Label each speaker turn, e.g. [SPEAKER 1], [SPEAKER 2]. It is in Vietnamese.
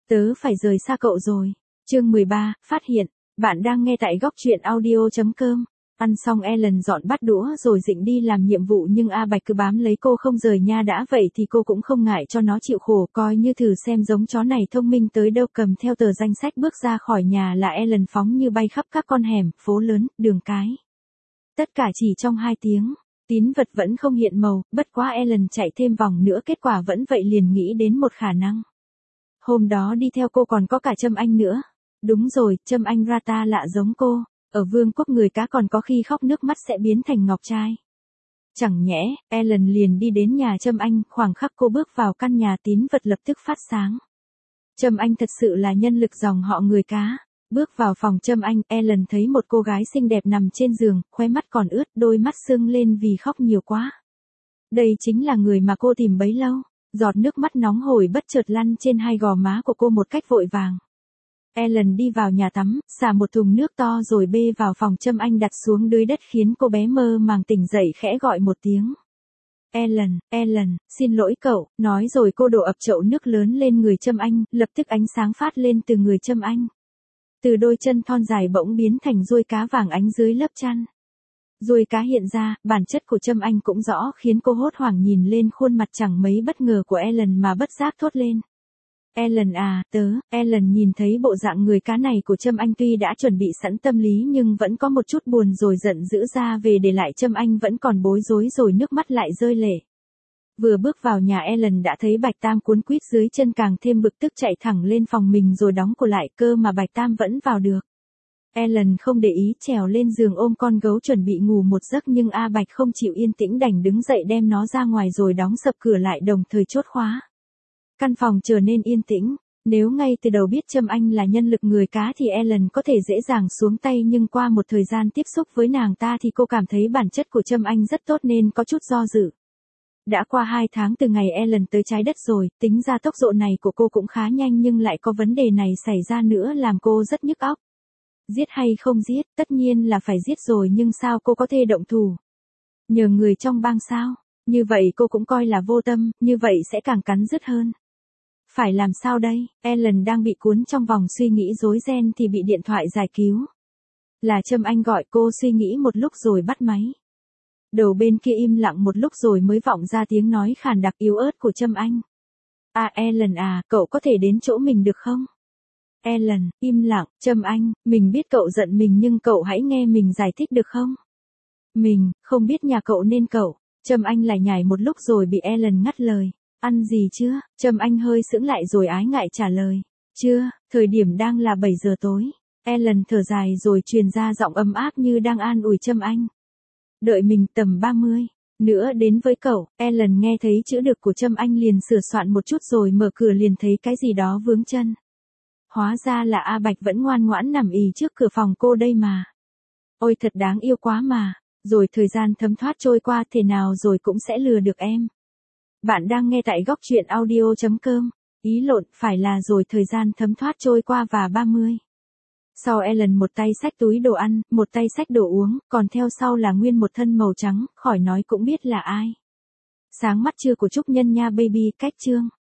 [SPEAKER 1] Tớ phải rời xa cậu rồi. Chương 13, phát hiện. Bạn đang nghe tại góc truyện audio.com. Ăn xong Ellen dọn bát đũa rồi định đi làm nhiệm vụ nhưng A Bạch cứ bám lấy cô không rời nha, đã vậy thì cô cũng không ngại cho nó chịu khổ, coi như thử xem giống chó này thông minh tới đâu. Cầm theo tờ danh sách bước ra khỏi nhà là Ellen phóng như bay khắp các con hẻm, phố lớn, đường cái. Tất cả chỉ trong 2 tiếng. Tín vật vẫn không hiện màu, bất quá Ellen chạy thêm vòng nữa kết quả vẫn vậy, liền nghĩ đến một khả năng. Hôm đó đi theo cô còn có cả Trâm Anh nữa. Đúng rồi, Trâm Anh Rata lạ giống cô. Ở vương quốc người cá còn có khi khóc nước mắt sẽ biến thành ngọc trai. Chẳng nhẽ, Ellen liền đi đến nhà Trâm Anh, khoảng khắc cô bước vào căn nhà tín vật lập tức phát sáng. Trâm Anh thật sự là nhân lực dòng họ người cá. Bước vào phòng Trâm Anh, Ellen thấy một cô gái xinh đẹp nằm trên giường, khóe mắt còn ướt, đôi mắt sưng lên vì khóc nhiều quá. Đây chính là người mà cô tìm bấy lâu. Giọt nước mắt nóng hổi bất chợt lăn trên hai gò má của cô một cách vội vàng. Ellen đi vào nhà tắm, xả một thùng nước to rồi bê vào phòng Trâm Anh đặt xuống dưới đất khiến cô bé mơ màng tỉnh dậy, khẽ gọi một tiếng. Ellen, xin lỗi cậu, nói rồi cô đổ ập chậu nước lớn lên người Trâm Anh, lập tức ánh sáng phát lên từ người Trâm Anh. Từ đôi chân thon dài bỗng biến thành ruồi cá vàng ánh dưới lớp chăn. Ruồi cá hiện ra, bản chất của Trâm Anh cũng rõ, khiến cô hốt hoảng nhìn lên khuôn mặt chẳng mấy bất ngờ của Ellen mà bất giác thốt lên. Ellen à, Ellen nhìn thấy bộ dạng người cá này của Trâm Anh tuy đã chuẩn bị sẵn tâm lý nhưng vẫn có một chút buồn rồi giận dữ ra về, để lại Trâm Anh vẫn còn bối rối rồi nước mắt lại rơi lệ. Vừa bước vào nhà Ellen đã thấy Bạch Tam cuốn quýt dưới chân, càng thêm bực tức chạy thẳng lên phòng mình rồi đóng cửa lại, cơ mà Bạch Tam vẫn vào được. Ellen không để ý, trèo lên giường ôm con gấu chuẩn bị ngủ một giấc nhưng A Bạch không chịu yên tĩnh, đành đứng dậy đem nó ra ngoài rồi đóng sập cửa lại, đồng thời chốt khóa. Căn phòng trở nên yên tĩnh. Nếu ngay từ đầu biết Trâm Anh là nhân lực người cá thì Ellen có thể dễ dàng xuống tay, nhưng qua một thời gian tiếp xúc với nàng ta thì cô cảm thấy bản chất của Trâm Anh rất tốt nên có chút do dự. Đã qua 2 tháng từ ngày Ellen tới trái đất rồi, tính ra tốc độ này của cô cũng khá nhanh, nhưng lại có vấn đề này xảy ra nữa làm cô rất nhức óc. Giết hay không giết, tất nhiên là phải giết rồi, nhưng sao cô có thể động thủ? Nhờ người trong bang sao? Như vậy cô cũng coi là vô tâm, như vậy sẽ càng cắn rứt hơn. Phải làm sao đây? Ellen đang bị cuốn trong vòng suy nghĩ rối ren thì bị điện thoại giải cứu. Là Trâm Anh gọi, cô suy nghĩ một lúc rồi bắt máy. Đầu bên kia im lặng một lúc rồi mới vọng ra tiếng nói khàn đặc yếu ớt của Trâm Anh. À Ellen à, cậu có thể đến chỗ mình được không? Ellen, im lặng. Trâm Anh, mình biết cậu giận mình nhưng cậu hãy nghe mình giải thích được không? Mình, không biết nhà cậu nên cậu. Trâm Anh lại nhảy một lúc rồi bị Ellen ngắt lời. Ăn gì chưa? Trâm Anh hơi sững lại rồi ái ngại trả lời. Chưa, thời điểm đang là 7 giờ tối. Ellen thở dài rồi truyền ra giọng ấm áp như đang an ủi Trâm Anh. Đợi mình tầm 30 nữa đến với cậu. Ellen nghe thấy chữ được của Trâm Anh liền sửa soạn một chút rồi mở cửa, liền thấy cái gì đó vướng chân. Hóa ra là A Bạch vẫn ngoan ngoãn nằm ì trước cửa phòng cô đây mà. Ôi thật đáng yêu quá mà. Rồi thời gian thấm thoát trôi qua, thế nào rồi cũng sẽ lừa được em. Bạn đang nghe tại góc truyện audio.com. Ý lộn, phải là rồi thời gian thấm thoát trôi qua và 30. Sau Ellen một tay xách túi đồ ăn, một tay xách đồ uống, còn theo sau là nguyên một thân màu trắng, khỏi nói cũng biết là ai. Sáng mắt chưa của Trúc Nhân nha baby, cách chương.